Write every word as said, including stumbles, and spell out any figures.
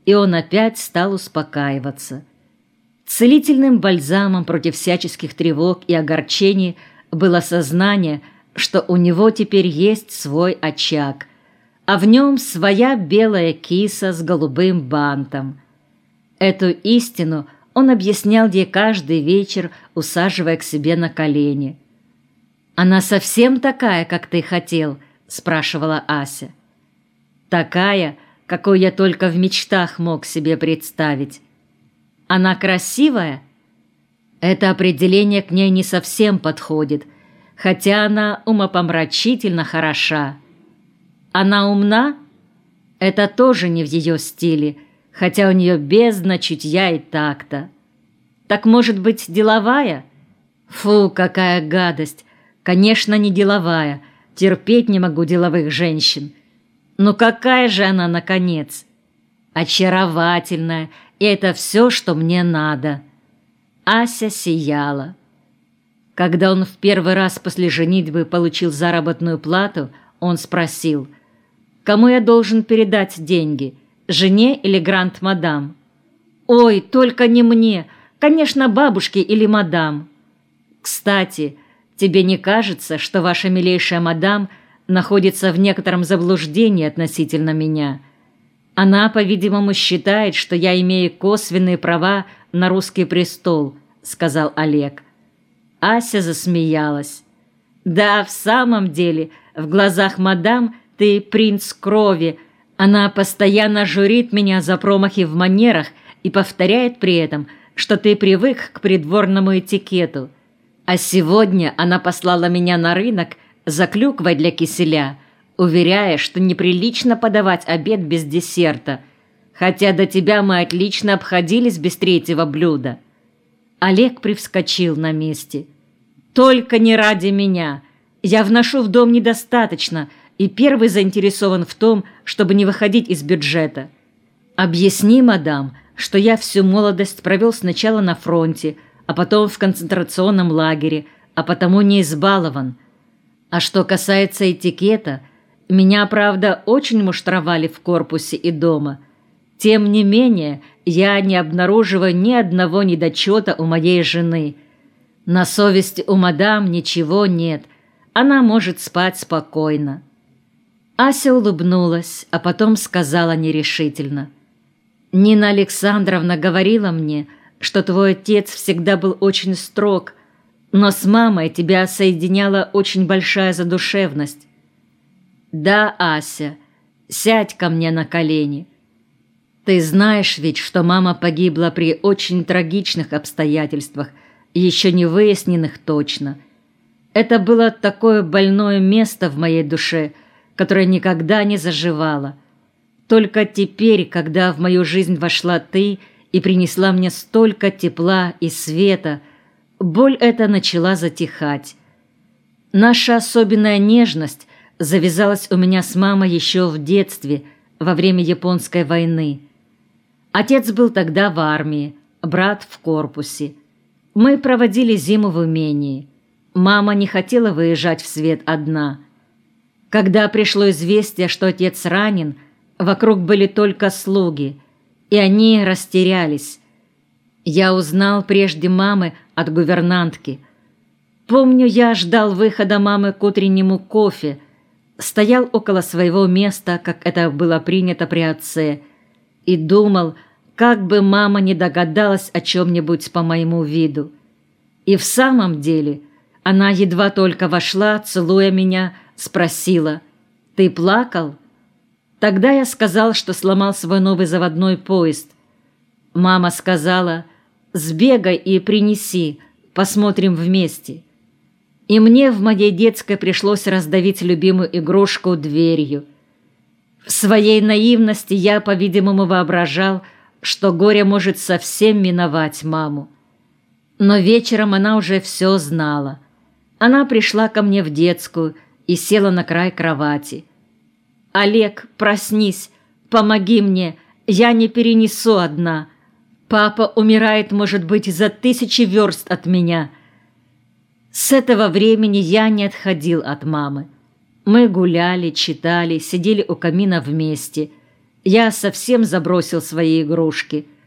и он опять стал успокаиваться. Целительным бальзамом против всяческих тревог и огорчений было сознание, что у него теперь есть свой очаг, а в нем своя белая киса с голубым бантом. Эту истину он объяснял ей каждый вечер, усаживая к себе на колени. «Она совсем такая, как ты хотел?» – спрашивала Ася. «Такая, какой я только в мечтах мог себе представить. Она красивая?» Это определение к ней не совсем подходит, хотя она умопомрачительно хороша. Она умна? Это тоже не в ее стиле, хотя у нее бездна чутья и такта. Так, может быть, деловая? Фу, какая гадость! Конечно, не деловая. Терпеть не могу деловых женщин. Но какая же она, наконец? Очаровательная, и это все, что мне надо. Ася сияла. Когда он в первый раз после женитьбы получил заработную плату, он спросил: «Кому я должен передать деньги? Жене или гранд-мадам?» «Ой, только не мне, конечно, бабушке или мадам». «Кстати, тебе не кажется, что ваша милейшая мадам находится в некотором заблуждении относительно меня? Она, по-видимому, считает, что я имею косвенные права на русский престол», — сказал Олег. Ася засмеялась. «Да, в самом деле, в глазах мадам ты принц крови. Она постоянно журит меня за промахи в манерах и повторяет при этом, что ты привык к придворному этикету. А сегодня она послала меня на рынок за клюквой для киселя, уверяя, что неприлично подавать обед без десерта, хотя до тебя мы отлично обходились без третьего блюда». Олег привскочил на месте. «Только не ради меня. Я вношу в дом недостаточно и первый заинтересован в том, чтобы не выходить из бюджета. Объясни, мадам, что я всю молодость провел сначала на фронте, а потом в концентрационном лагере, а потому не избалован. А что касается этикета, меня, правда, очень муштровали в корпусе и дома. Тем не менее, я не обнаруживаю ни одного недочета у моей жены. На совести у мадам ничего нет, она может спать спокойно». Ася улыбнулась, а потом сказала нерешительно: «Нина Александровна говорила мне, что твой отец всегда был очень строг, но с мамой тебя соединяла очень большая задушевность». «Да, Ася, сядь ко мне на колени. Ты знаешь ведь, что мама погибла при очень трагичных обстоятельствах, еще не выясненных точно. Это было такое больное место в моей душе, которое никогда не заживало. Только теперь, когда в мою жизнь вошла ты и принесла мне столько тепла и света, боль эта начала затихать. Наша особенная нежность завязалась у меня с мамой еще в детстве, во время Японской войны. Отец был тогда в армии, брат в корпусе. Мы проводили зиму в имении. Мама не хотела выезжать в свет одна. Когда пришло известие, что отец ранен, вокруг были только слуги, и они растерялись. Я узнал прежде мамы от гувернантки. Помню, я ждал выхода мамы к утреннему кофе, стоял около своего места, как это было принято при отце, и думал, как бы мама не догадалась о чем-нибудь по моему виду. И в самом деле она едва только вошла, целуя меня, спросила: «Ты плакал?» Тогда я сказал, что сломал свой новый заводной поезд. Мама сказала: «Сбегай и принеси, посмотрим вместе». И мне в моей детской пришлось раздавить любимую игрушку дверью. В своей наивности я, по-видимому, воображал, что горе может совсем миновать маму. Но вечером она уже все знала. Она пришла ко мне в детскую и села на край кровати. «Олег, проснись, помоги мне, я не перенесу одна. Папа умирает, может быть, за тысячи верст от меня». С этого времени я не отходил от мамы. Мы гуляли, читали, сидели у камина вместе. Я совсем забросил свои игрушки –